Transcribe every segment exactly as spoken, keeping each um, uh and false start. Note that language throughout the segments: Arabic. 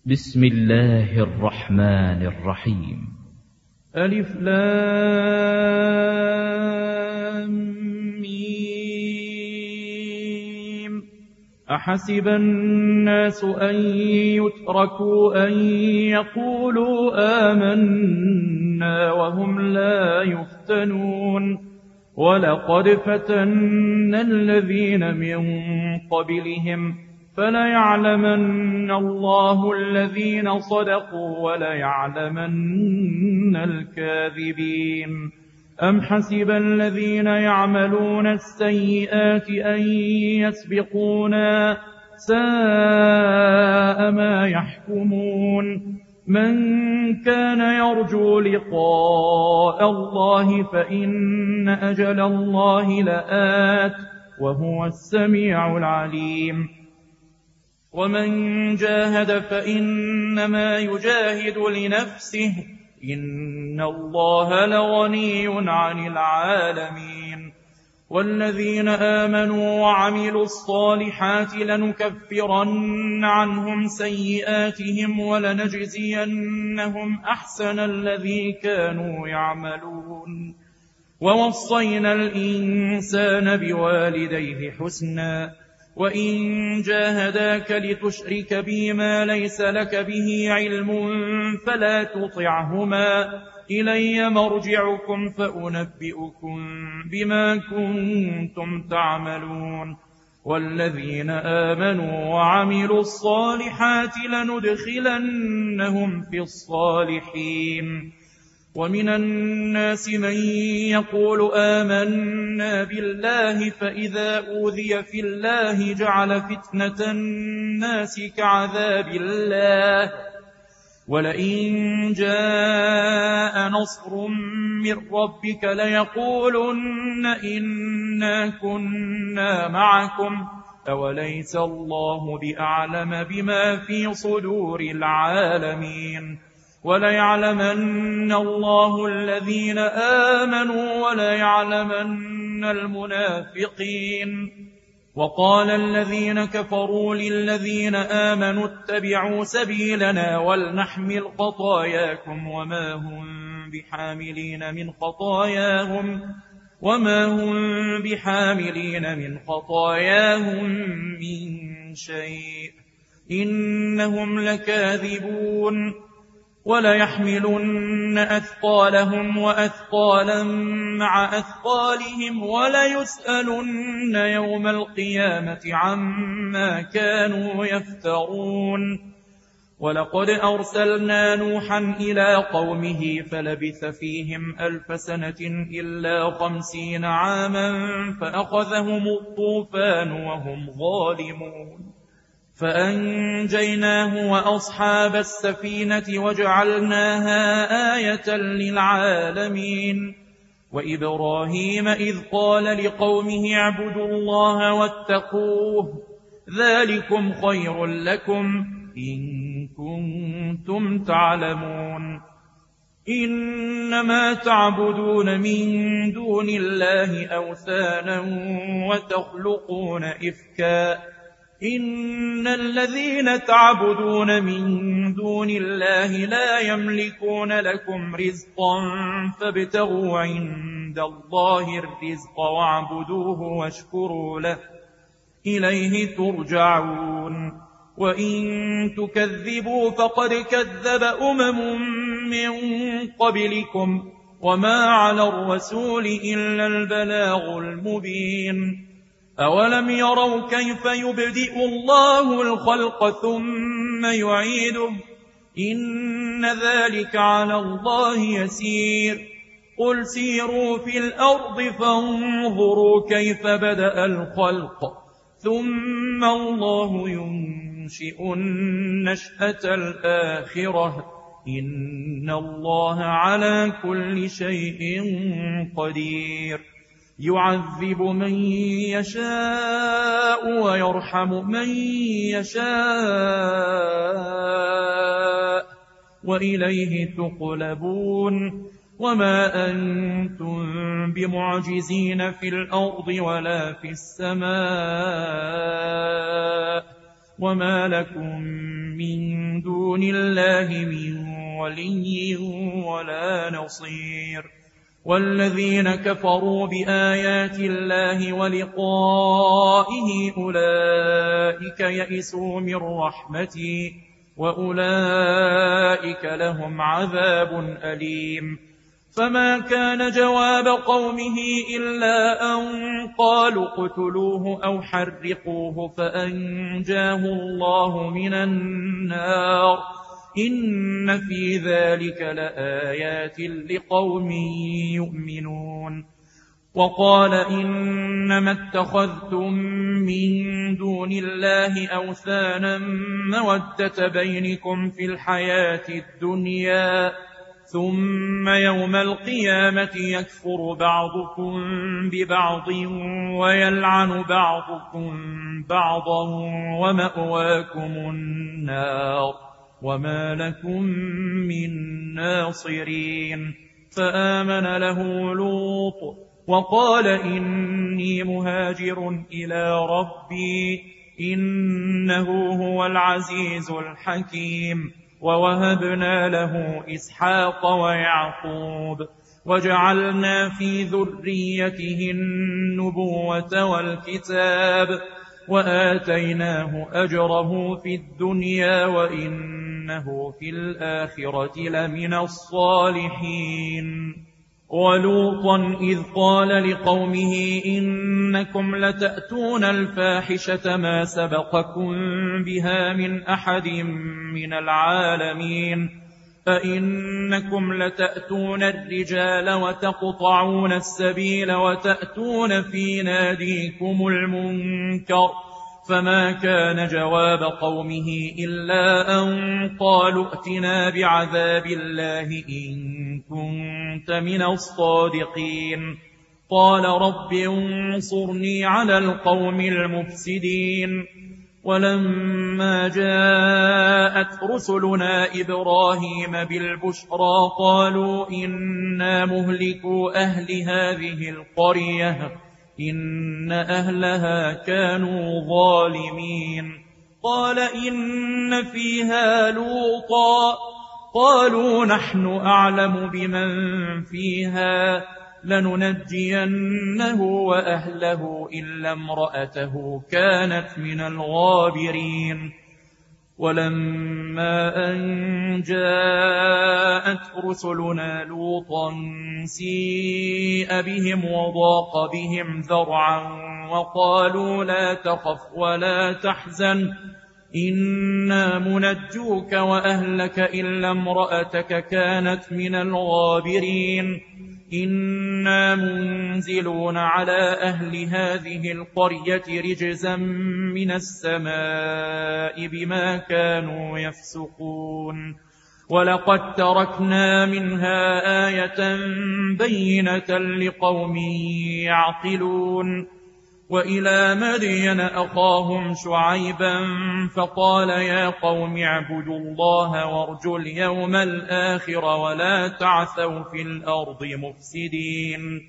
بسم الله الرحمن الرحيم. ألف لام ميم. أحسب الناس أن يتركوا أن يقولوا آمنا وهم لا يفتنون ولقد فتنا الذين من قبلهم فليعلمن الله الذين صدقوا وليعلمن الكاذبين. أم حسب الذين يعملون السيئات أن يسبقونا ساء ما يحكمون. من كان يرجو لقاء الله فإن أجل الله لآت وهو السميع العليم. ومن جاهد فإنما يجاهد لنفسه إن الله لغني عن العالمين. والذين آمنوا وعملوا الصالحات لنكفرن عنهم سيئاتهم ولنجزينهم أحسن الذي كانوا يعملون. ووصينا الإنسان بوالديه حسنا وإن جاهداك لتشرك بي ما ليس لك به علم فلا تطعهما إلي مرجعكم فأنبئكم بما كنتم تعملون. والذين آمنوا وعملوا الصالحات لندخلنهم في الصالحين. ومن الناس من يقول آمنا بالله فإذا أوذي في الله جعل فتنة الناس كعذاب الله ولئن جاء نصر من ربك ليقولن إنا كنا معكم أوليس الله بأعلم بما في صدور العالمين. وليعلمن الله الذين آمنوا وليعلمن المنافقين. وقال الذين كفروا للذين آمنوا اتبعوا سبيلنا ولنحمل خطاياكم وما هم بحاملين من خطاياهم وما هم بحاملين من خطاياهم من شيء إنهم لكاذبون. وليحملن أثقالهم وأثقالا مع أثقالهم وليسألن يوم القيامة عما كانوا يفترون. ولقد أرسلنا نوحا إلى قومه فلبث فيهم ألف سنة إلا خمسين عاما فأخذهم الطوفان وهم ظالمون فأنجيناه وأصحاب السفينة وجعلناها آية للعالمين. وإبراهيم إذ قال لقومه اعبدوا الله واتقوه ذلكم خير لكم إن كنتم تعلمون. إنما تعبدون من دون الله أوثانا وتخلقون إفكا إن الذين تعبدون من دون الله لا يملكون لكم رزقا فابتغوا عند الله الرزق واعبدوه واشكروا له إليه ترجعون. وإن تكذبوا فقد كذب أمم من قبلكم وما على الرسول إلا البلاغ المبين. أولم يروا كيف يبدئ الله الخلق ثم يعيده إن ذلك على الله يسير. قل سيروا في الأرض فانظروا كيف بدأ الخلق ثم الله ينشئ النشأة الآخرة إن الله على كل شيء قدير. يعذب من يشاء ويرحم من يشاء وإليه تقلبون. وما أنتم بمعجزين في الأرض ولا في السماء وما لكم من دون دون الله من ولي ولا نصير. والذين كفروا بآيات الله ولقائه أولئك يئسوا من رحمتي وأولئك لهم عذاب أليم. فما كان جواب قومه إلا أن قالوا اقتلوه أو حرقوه فأنجاه الله من النار. إن في ذلك لآيات لقوم يؤمنون. وقال إنما اتخذتم من دون الله أوثانا مودة بينكم في الحياة الدنيا ثم يوم القيامة يكفر بعضكم ببعض ويلعن بعضكم بعضا ومأواكم النار وما لكم من ناصرين. فآمن له لوط وقال إني مهاجر إلى ربي إنه هو العزيز الحكيم. ووهبنا له إسحاق ويعقوب وجعلنا في ذريته النبوة والكتاب وآتيناه أجره في الدنيا وإنه في الآخرة لمن الصالحين. ولوطا إذ قال لقومه إنكم لتأتون الفاحشة ما سبقكم بها من أحد من العالمين فإنكم لتأتون الرجال وتقطعون السبيل وتأتون في ناديكم المنكر. فما كان جواب قومه إلا أن قالوا ائتنا بعذاب الله إن كنت من الصادقين. قال رب انصرني على القوم المفسدين. ولما جاءت رسلنا إبراهيم بالبشرى قالوا إنا مهلكوا أهل هذه القرية إن أهلها كانوا ظالمين. قال إن فيها لوطا قالوا نحن أعلم بمن فيها لننجينه وأهله إلا امرأته كانت من الغابرين. ولما أن جاءت رسلنا لوطا سيء بهم وضاق بهم ذرعا وقالوا لا تخف ولا تحزن إنا منجوك وأهلك إلا امرأتك كانت من الغابرين. إنا منزلون على أهل هذه القرية رجزا من السماء بما كانوا يفسقون. ولقد تركنا منها آية بينة لقوم يعقلون. وإلى مدين أخاهم شعيبا فقال يا قوم اعبدوا الله وارجوا اليوم الآخر ولا تعثوا في الأرض مفسدين.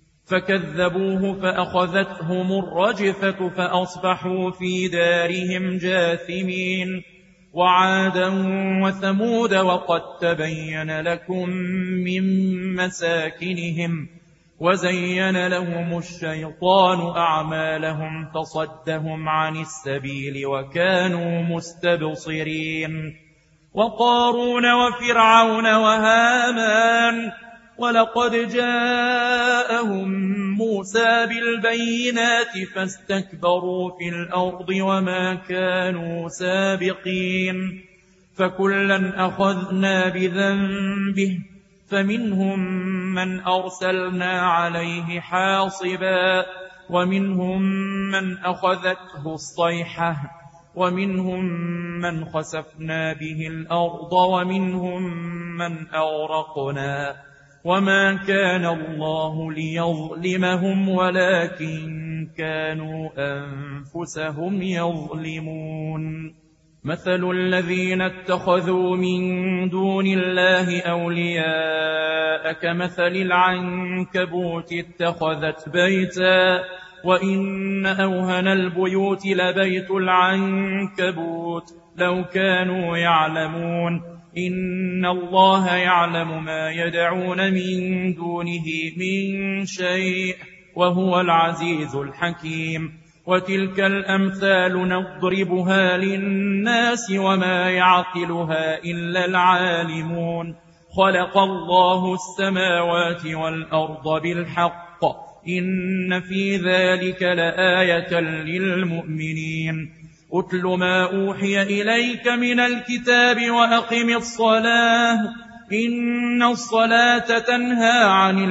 فكذبوه فأخذتهم الرجفة فأصبحوا في دارهم جاثمين. وعادا وثمود وقد تبين لكم من مساكنهم وزين لهم الشيطان أعمالهم فصدهم عن السبيل وكانوا مستبصرين. وقارون وفرعون وهامان ولقد جاءهم موسى بالبينات فاستكبروا في الأرض وما كانوا سابقين. فكلا أخذنا بذنبه فمنهم من أرسلنا عليه حاصبا ومنهم من أخذته الصيحة ومنهم من خسفنا به الأرض ومنهم من أغرقنا. وما كان الله ليظلمهم ولكن كانوا أنفسهم يظلمون. مثل الذين اتخذوا من دون الله أولياء كمثل العنكبوت اتخذت بيتا وإن أوهن البيوت لبيت العنكبوت لو كانوا يعلمون. إن الله يعلم ما يدعون من دونه من شيء وهو العزيز الحكيم. وتلك الأمثال نضربها للناس وما يعقلها إلا العالمون. خلق الله السماوات والأرض بالحق إن في ذلك لآية للمؤمنين. أتل ما أوحي إليك من الكتاب وأقم الصلاة إن الصلاة تنهى عن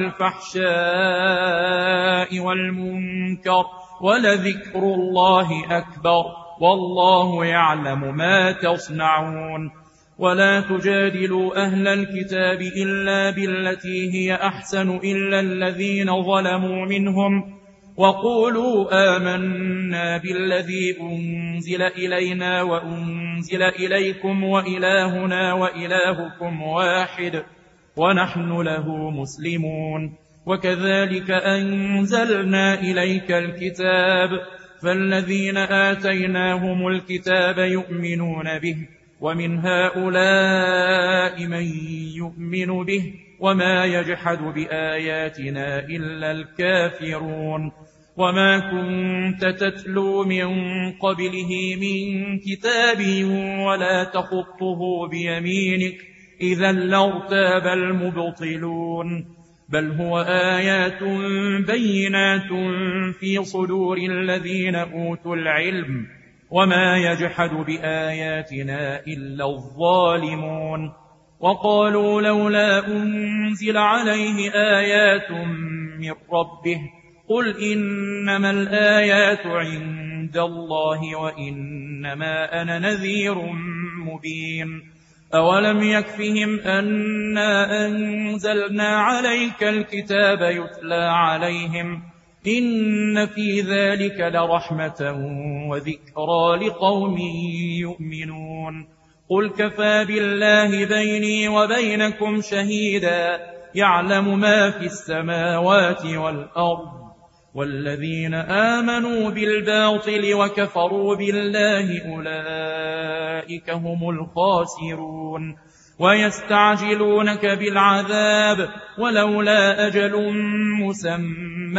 الفحشاء والمنكر ولذكر الله أكبر والله يعلم ما تصنعون. ولا تجادلوا أهل الكتاب إلا بالتي هي أحسن إلا الذين ظلموا منهم وقولوا آمنا بالذي أنزل إلينا وأنزل إليكم وإلهنا وإلهكم واحد ونحن له مسلمون. وكذلك أنزلنا إليك الكتاب فالذين آتيناهم الكتاب يؤمنون به ومن هؤلاء من يؤمن به وما يجحد بآياتنا إلا الكافرون. وما كنت تتلو من قبله من كتاب ولا تخطه بيمينك إذا لارتاب المبطلون. بل هو آيات بينات في صدور الذين أوتوا العلم وما يجحد بآياتنا إلا الظالمون. وقالوا لولا أنزل عليه آيات من ربه قل إنما الآيات عند الله وإنما أنا نذير مبين. أولم يكفهم أنا أنزلنا عليك الكتاب يتلى عليهم إن في ذلك لرحمة وذكرى لقوم يؤمنون. قل كفى بالله بيني وبينكم شهيدا يعلم ما في السماوات والأرض. والذين آمنوا بالباطل وكفروا بالله أولئك هم الخاسرون. ويستعجلونك بالعذاب ولولا أجل مسمى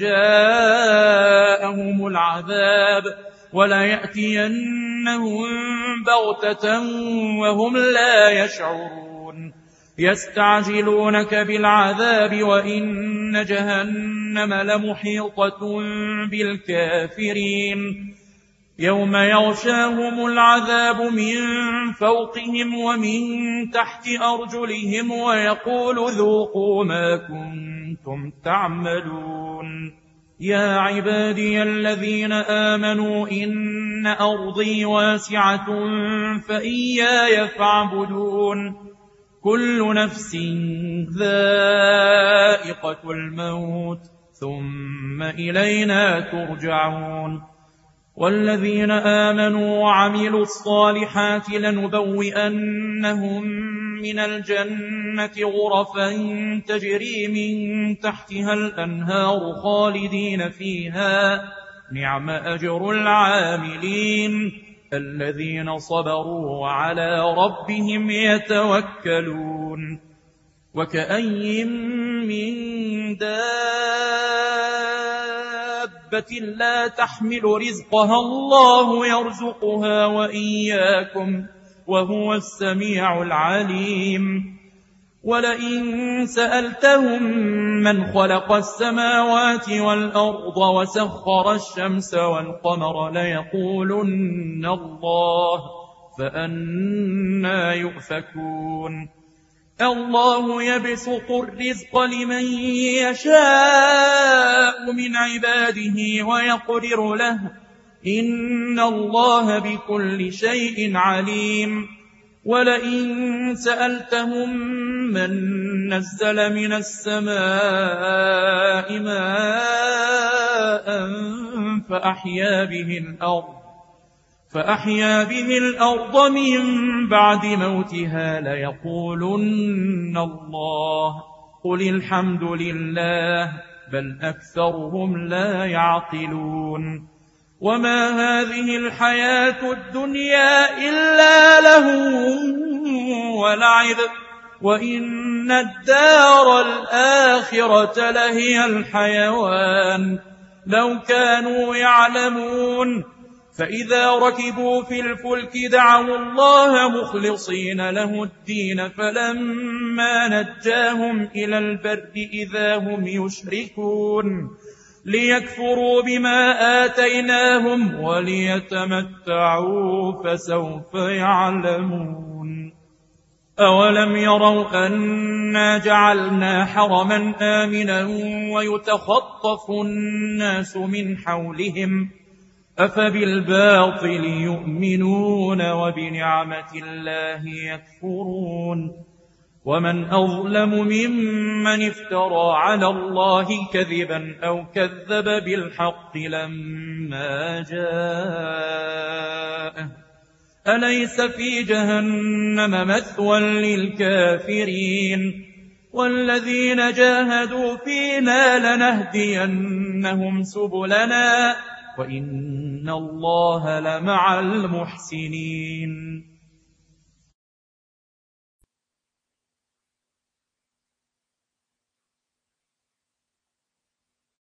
لجاءهم العذاب وليأتينهم بغتة وهم لا يشعرون. يستعجلونك بالعذاب وإن جهنم لمحيطة بالكافرين. يوم يغشاهم العذاب من فوقهم ومن تحت أرجلهم ويقول ذوقوا ما كنتم تعملون. يا عبادي الذين آمنوا إن أرضي واسعة فإياي فاعبدون. كل نفس ذائقة الموت ثم إلينا ترجعون. والذين آمنوا وعملوا الصالحات لنبوئنهم من الجنة غرفا تجري من تحتها الأنهار خالدين فيها نعم أجر العاملين الذين صبروا وعلى ربهم يتوكلون. وكأي من دابة لا تحمل رزقها الله يرزقها وإياكم وهو السميع العليم. ولئن سألتهم من خلق السماوات والأرض وسخر الشمس والقمر ليقولن الله فأنى يؤفكون. الله يبسط الرزق لمن يشاء من عباده ويقدر له إن الله بكل شيء عليم. ولئن سألتهم من نزل من السماء ماء فأحيا به الأرض فأحيا به الأرض من بعد موتها ليقولن الله قل الحمد لله بل أكثرهم لا يعقلون. وما هذه الحياة الدنيا إلا لهو ولعب وإن الدار الآخرة لهي الحيوان لو كانوا يعلمون فإذا ركبوا في الفلك دعوا الله مخلصين له الدين فلما نجاهم إلى البر إذا هم يشركون ليكفروا بما آتيناهم وليتمتعوا فسوف يعلمون أولم يروا أنا جعلنا حرما آمنا ويتخطف الناس من حولهم أفبالباطل يؤمنون وبنعمة الله يكفرون ومن أظلم ممن افترى على الله كذبا أو كذب بالحق لما جاءه أليس في جهنم مثوى للكافرين والذين جاهدوا فينا لنهدينهم سبلنا وإن الله لمع المحسنين